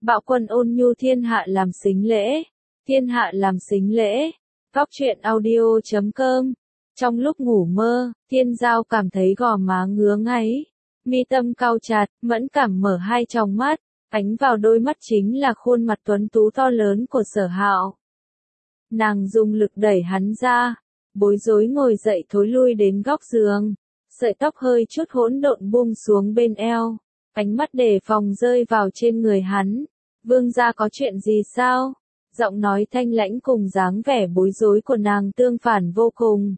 Bạo quân ôn nhu thiên hạ làm sính lễ. Thiên hạ làm sính lễ. Góc truyện audio.com. Trong lúc ngủ mơ, Thiên Giao cảm thấy gò má ngứa ngáy. Mi tâm cau chặt, mẫn cảm mở hai tròng mắt. Ánh vào đôi mắt chính là khuôn mặt tuấn tú to lớn của Sở Hạo. Nàng dùng lực đẩy hắn ra. Bối rối ngồi dậy thối lui đến góc giường. Sợi tóc hơi chút hỗn độn buông xuống bên eo. Ánh mắt đề phòng rơi vào trên người hắn. Vương gia có chuyện gì sao? Giọng nói thanh lãnh cùng dáng vẻ bối rối của nàng tương phản vô cùng.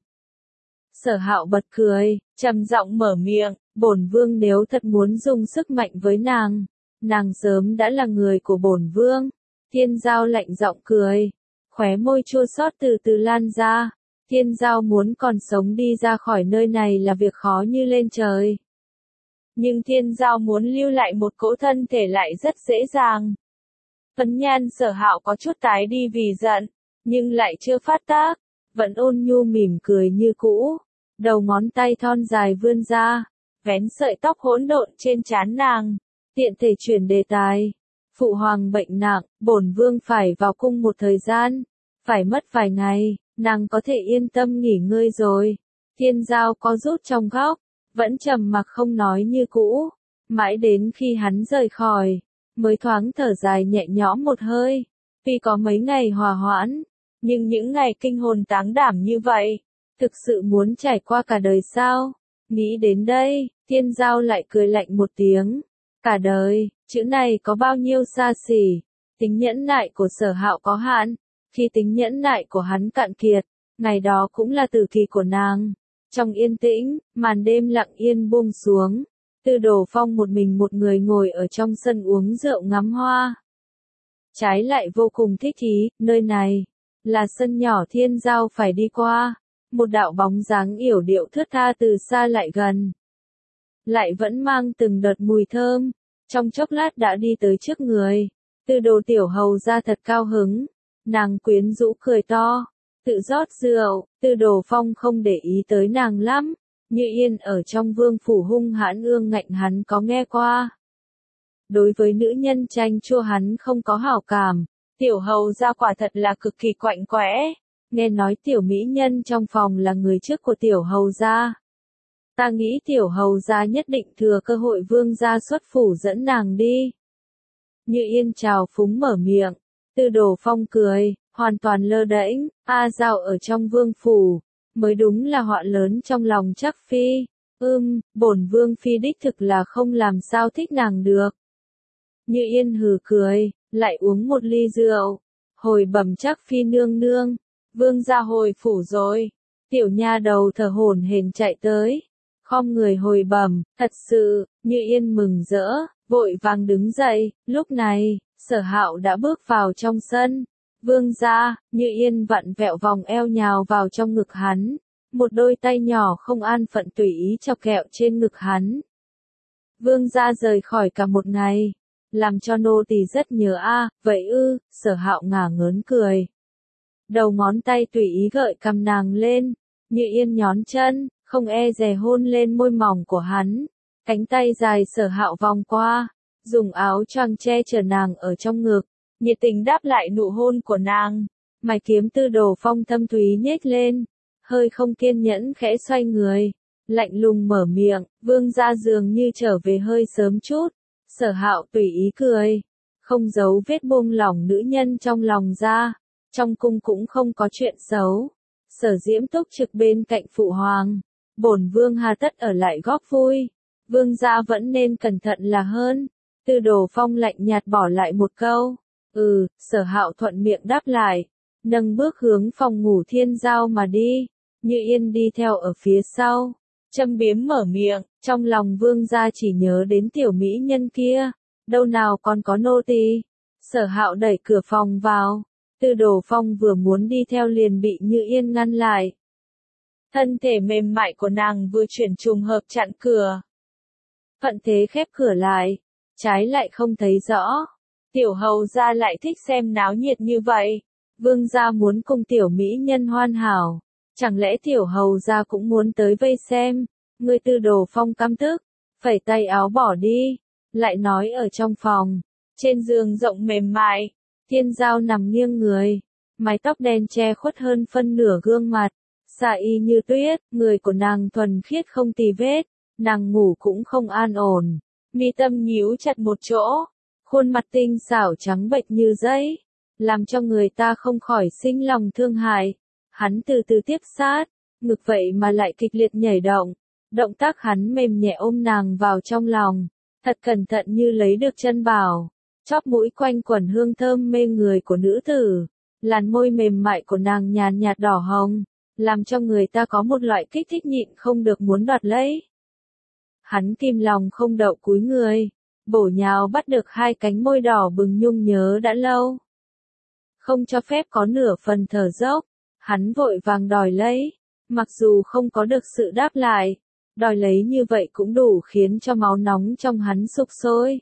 Sở Hạo bật cười, trầm giọng mở miệng, bổn vương nếu thật muốn dùng sức mạnh với nàng sớm đã là người của bổn vương. Thiên Giao lạnh giọng cười, khóe môi chua xót từ từ lan ra. Thiên Giao muốn còn sống đi ra khỏi nơi này là việc khó như lên trời. Nhưng Thiên Giao muốn lưu lại một cỗ thân thể lại rất dễ dàng. Phấn nhan Sở Hạo có chút tái đi vì giận, nhưng lại chưa phát tác, vẫn ôn nhu mỉm cười như cũ. Đầu ngón tay thon dài vươn ra, vén sợi tóc hỗn độn trên trán nàng, tiện thể chuyển đề tài. Phụ hoàng bệnh nặng, bổn vương phải vào cung một thời gian, phải mất vài ngày, nàng có thể yên tâm nghỉ ngơi rồi. Thiên Giao có rút trong góc, vẫn trầm mặc không nói như cũ, mãi đến khi hắn rời khỏi, mới thoáng thở dài nhẹ nhõm một hơi. Tuy có mấy ngày hòa hoãn, nhưng những ngày kinh hồn táng đảm như vậy, thực sự muốn trải qua cả đời sao? Nghĩ đến đây, Thiên Giao lại cười lạnh một tiếng. Cả đời, chữ này có bao nhiêu xa xỉ, tính nhẫn nại của Sở Hạo có hạn, khi tính nhẫn nại của hắn cạn kiệt, ngày đó cũng là tử kỳ của nàng. Trong yên tĩnh, màn đêm lặng yên buông xuống, Tư Đồ Phong một mình một người ngồi ở trong sân uống rượu ngắm hoa. Trái lại vô cùng thích ý, nơi này là sân nhỏ Thiên Giao phải đi qua. Một đạo bóng dáng yểu điệu thướt tha từ xa lại gần. Lại vẫn mang từng đợt mùi thơm, trong chốc lát đã đi tới trước người. Tư Đồ tiểu hầu ra thật cao hứng, nàng quyến rũ cười to, tự rót rượu. Tư Đồ Phong không để ý tới nàng lắm, Như Yên ở trong vương phủ hung hãn ương ngạnh hắn có nghe qua. Đối với nữ nhân chanh chua hắn không có hảo cảm, tiểu hầu ra quả thật là cực kỳ quạnh quẽ. Nghe nói tiểu mỹ nhân trong phòng là người trước của tiểu hầu gia. Ta nghĩ tiểu hầu gia nhất định thừa cơ hội vương gia xuất phủ dẫn nàng đi. Như Yên trào phúng mở miệng. Tư Đồ Phong cười, hoàn toàn lơ đễnh. A Giao ở trong vương phủ, mới đúng là họa lớn trong lòng Trác Phi. Bổn vương phi đích thực là không làm sao thích nàng được. Như Yên hừ cười, lại uống một ly rượu. Hồi bẩm Trác Phi nương nương. Vương gia hồi phủ rồi. Tiểu nha đầu thở hổn hển chạy tới. Khom người hồi bẩm, thật sự. Như Yên mừng rỡ, vội vàng đứng dậy. Lúc này, Sở Hạo đã bước vào trong sân. Vương gia, Như Yên vặn vẹo vòng eo nhào vào trong ngực hắn. Một đôi tay nhỏ không an phận tùy ý chọc kẹo trên ngực hắn. Vương gia rời khỏi cả một ngày, làm cho nô tỳ rất nhớ a. Vậy ư? Sở Hạo ngả ngớn cười. Đầu ngón tay tùy ý gợi cằm nàng lên, Như Yên nhón chân, không e dè hôn lên môi mỏng của hắn. Cánh tay dài Sở Hạo vòng qua, dùng áo choàng che chở nàng ở trong ngực, nhiệt tình đáp lại nụ hôn của nàng. Mày kiếm Tư Đồ Phong thâm thúy nhếch lên, hơi không kiên nhẫn khẽ xoay người, lạnh lùng mở miệng. Vương gia dường như trở về hơi sớm chút. Sở Hạo tùy ý cười, không giấu vết buông lỏng nữ nhân trong lòng ra. Trong cung cũng không có chuyện xấu. Sở Diễm túc trực bên cạnh phụ hoàng. Bổn vương hà tất ở lại góp vui. Vương gia vẫn nên cẩn thận là hơn. Tư Đồ Phong lạnh nhạt bỏ lại một câu. Sở Hạo thuận miệng đáp lại. Nâng bước hướng phòng ngủ Thiên Giao mà đi. Như Yên đi theo ở phía sau. Châm biếm mở miệng. Trong lòng vương gia chỉ nhớ đến tiểu mỹ nhân kia. Đâu nào còn có nô tỳ. Sở Hạo đẩy cửa phòng vào. Tư Đồ Phong vừa muốn đi theo liền bị Như Yên ngăn lại. Thân thể mềm mại của nàng vừa chuyển trùng hợp chặn cửa. Thuận thế khép cửa lại, trái lại không thấy rõ. Tiểu hầu gia lại thích xem náo nhiệt như vậy. Vương gia muốn cùng tiểu mỹ nhân hoàn hảo. Chẳng lẽ tiểu hầu gia cũng muốn tới vây xem? Người Tư Đồ Phong căm tức, phẩy tay áo bỏ đi. Lại nói ở trong phòng, Trên giường rộng mềm mại, Thiên Giao nằm nghiêng người, mái tóc đen che khuất hơn phân nửa gương mặt, xà y như tuyết, người của nàng thuần khiết không tì vết, nàng ngủ cũng không an ổn, mi tâm nhíu chặt một chỗ, khuôn mặt tinh xảo trắng bệch như giấy, làm cho người ta không khỏi sinh lòng thương hại. Hắn từ từ tiếp sát, ngực vậy mà lại kịch liệt nhảy động, động tác hắn mềm nhẹ ôm nàng vào trong lòng, thật cẩn thận như lấy được chân bảo, chóp mũi quanh quẩn hương thơm mê người của nữ tử, làn môi mềm mại của nàng nhàn nhạt đỏ hồng, làm cho người ta có một loại kích thích nhịn không được muốn đoạt lấy. Hắn kìm lòng không đậu cúi người, bổ nhào bắt được hai cánh môi đỏ bừng nhung nhớ đã lâu. Không cho phép có nửa phần thở dốc, hắn vội vàng đòi lấy, mặc dù không có được sự đáp lại, đòi lấy như vậy cũng đủ khiến cho máu nóng trong hắn sục sôi.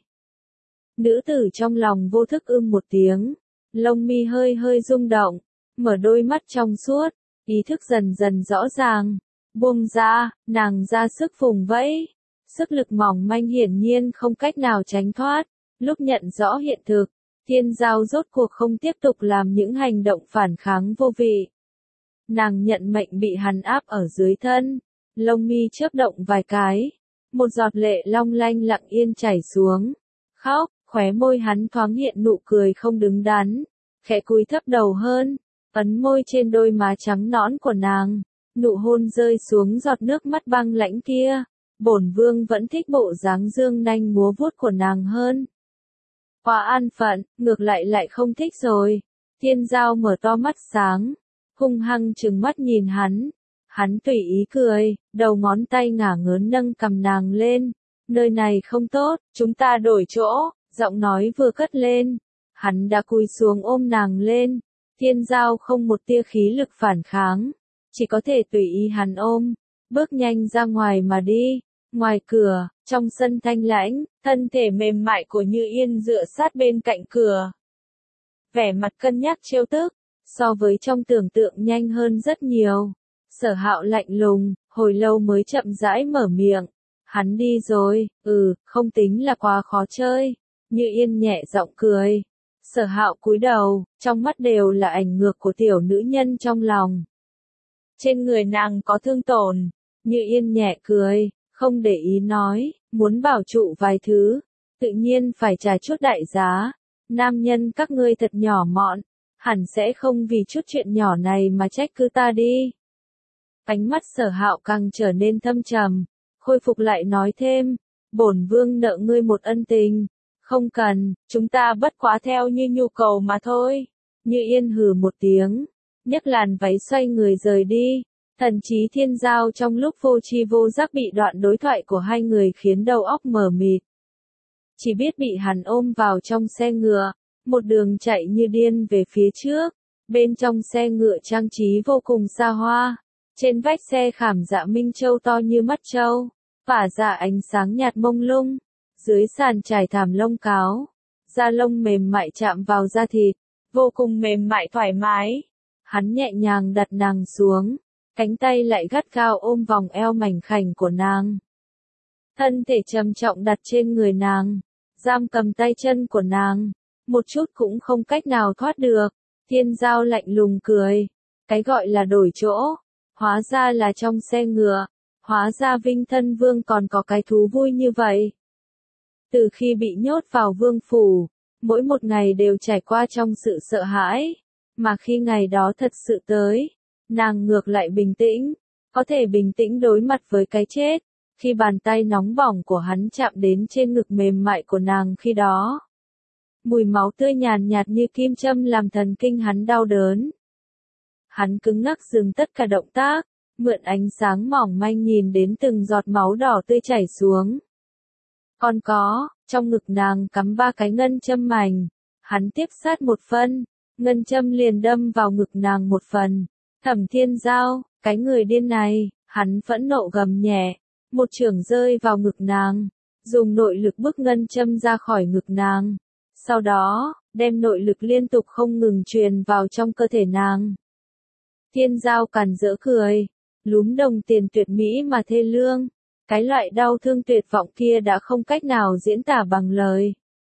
Nữ tử trong lòng vô thức một tiếng, lông mi hơi hơi rung động, mở đôi mắt trong suốt, ý thức dần dần rõ ràng, buông ra, nàng ra sức vùng vẫy, sức lực mỏng manh hiển nhiên không cách nào tránh thoát, lúc nhận rõ hiện thực, Thiên Giao rốt cuộc không tiếp tục làm những hành động phản kháng vô vị. Nàng nhận mệnh bị hắn áp ở dưới thân, lông mi chớp động vài cái, một giọt lệ long lanh lặng yên chảy xuống, khóc, khóe môi hắn thoáng hiện nụ cười không đứng đắn, khẽ cúi thấp đầu hơn, ấn môi trên đôi má trắng nõn của nàng, nụ hôn rơi xuống giọt nước mắt băng lãnh kia, bổn vương vẫn thích bộ dáng dương nanh múa vuốt của nàng hơn. Quá an phận, ngược lại không thích rồi. Thiên Giao mở to mắt sáng, hung hăng trừng mắt nhìn hắn tùy ý cười, đầu ngón tay ngả ngớn nâng cầm nàng lên, nơi này không tốt, chúng ta đổi chỗ, giọng nói vừa cất lên, hắn đã cúi xuống ôm nàng lên, Thiên Giao không một tia khí lực phản kháng, chỉ có thể tùy ý hắn ôm, bước nhanh ra ngoài mà đi. Ngoài cửa, trong sân thanh lãnh, thân thể mềm mại của Như Yên dựa sát bên cạnh cửa. Vẻ mặt cân nhắc trêu tức, so với trong tưởng tượng nhanh hơn rất nhiều. Sở Hạo lạnh lùng, hồi lâu mới chậm rãi mở miệng. Hắn đi rồi, không tính là quá khó chơi. Như Yên nhẹ giọng cười. Sở Hạo cúi đầu, trong mắt đều là ảnh ngược của tiểu nữ nhân trong lòng. Trên người nàng có thương tổn. Như Yên nhẹ cười. Không để ý nói, muốn bảo trụ vài thứ, tự nhiên phải trả chút đại giá. Nam nhân các ngươi thật nhỏ mọn, hẳn sẽ không vì chút chuyện nhỏ này mà trách cứ ta đi. Ánh mắt Sở Hạo càng trở nên thâm trầm, khôi phục lại nói thêm, bổn vương nợ ngươi một ân tình, không cần, chúng ta bất quá theo như nhu cầu mà thôi. Như Yên hừ một tiếng, nhấc làn váy xoay người rời đi. Thần trí Thiên Giao trong lúc vô tri vô giác bị đoạn đối thoại của hai người khiến đầu óc mờ mịt. Chỉ biết bị hắn ôm vào trong xe ngựa, một đường chạy như điên về phía trước, bên trong xe ngựa trang trí vô cùng xa hoa, trên vách xe khảm dạ minh châu to như mắt trâu, phả ra ánh sáng nhạt mông lung, dưới sàn trải thảm lông cáo, da lông mềm mại chạm vào da thịt, vô cùng mềm mại thoải mái. Hắn nhẹ nhàng đặt nàng xuống. Cánh tay lại gắt gao ôm vòng eo mảnh khảnh của nàng. Thân thể trầm trọng đặt trên người nàng, giam cầm tay chân của nàng, một chút cũng không cách nào thoát được. Thiên Giao lạnh lùng cười, cái gọi là đổi chỗ, hóa ra là trong xe ngựa, hóa ra Vinh Thân Vương còn có cái thú vui như vậy. Từ khi bị nhốt vào vương phủ, mỗi một ngày đều trải qua trong sự sợ hãi, mà khi ngày đó thật sự tới, nàng ngược lại bình tĩnh, có thể bình tĩnh đối mặt với cái chết, khi bàn tay nóng bỏng của hắn chạm đến trên ngực mềm mại của nàng khi đó. Mùi máu tươi nhàn nhạt như kim châm làm thần kinh hắn đau đớn. Hắn cứng ngắc dừng tất cả động tác, mượn ánh sáng mỏng manh nhìn đến từng giọt máu đỏ tươi chảy xuống. Còn có, trong ngực nàng cắm 3 cái ngân châm mảnh, hắn tiếp sát một phân, ngân châm liền đâm vào ngực nàng một phần. Thẩm Thiên Giao, cái người điên này, hắn phẫn nộ gầm nhẹ, một chưởng rơi vào ngực nàng, dùng nội lực bức ngân châm ra khỏi ngực nàng. Sau đó, đem nội lực liên tục không ngừng truyền vào trong cơ thể nàng. Thiên Giao càn rỡ cười, lúm đồng tiền tuyệt mỹ mà thê lương, cái loại đau thương tuyệt vọng kia đã không cách nào diễn tả bằng lời.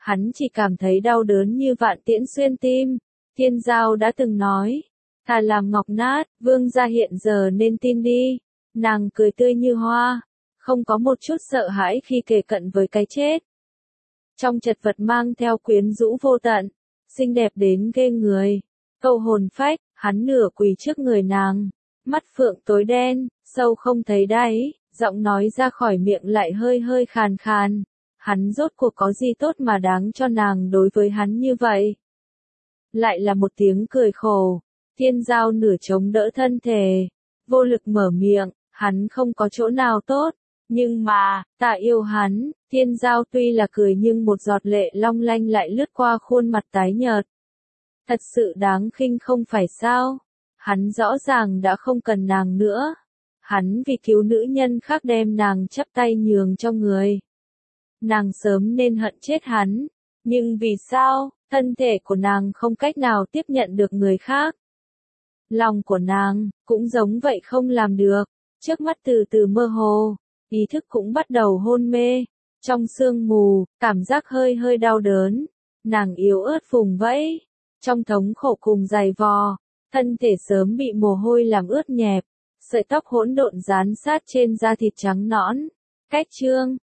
hắn chỉ cảm thấy đau đớn như vạn tiễn xuyên tim. Thiên Giao đã từng nói, thà làm ngọc nát, vương gia hiện giờ nên tin đi. Nàng cười tươi như hoa, không có một chút sợ hãi khi kề cận với cái chết. Trong chật vật mang theo quyến rũ vô tận, xinh đẹp đến ghê người, câu hồn phách, hắn nửa quỳ trước người nàng, mắt phượng tối đen, sâu không thấy đáy, giọng nói ra khỏi miệng lại hơi hơi khàn khàn. Hắn rốt cuộc có gì tốt mà đáng cho nàng đối với hắn như vậy? Lại là một tiếng cười khổ, Thiên Giao nửa chống đỡ thân thể, vô lực mở miệng, hắn không có chỗ nào tốt, nhưng mà, ta yêu hắn. Thiên Giao tuy là cười nhưng một giọt lệ long lanh lại lướt qua khuôn mặt tái nhợt. Thật sự đáng khinh không phải sao? Hắn rõ ràng đã không cần nàng nữa. Hắn vì cứu nữ nhân khác đem nàng chắp tay nhường cho người. Nàng sớm nên hận chết hắn. Nhưng vì sao, thân thể của nàng không cách nào tiếp nhận được người khác? Lòng của nàng, cũng giống vậy không làm được. Trước mắt từ từ mơ hồ, ý thức cũng bắt đầu hôn mê. Trong sương mù, cảm giác hơi hơi đau đớn. Nàng yếu ớt vùng vẫy. Trong thống khổ cùng dày vò, thân thể sớm bị mồ hôi làm ướt nhẹp. Sợi tóc hỗn độn dán sát trên da thịt trắng nõn. Cách chương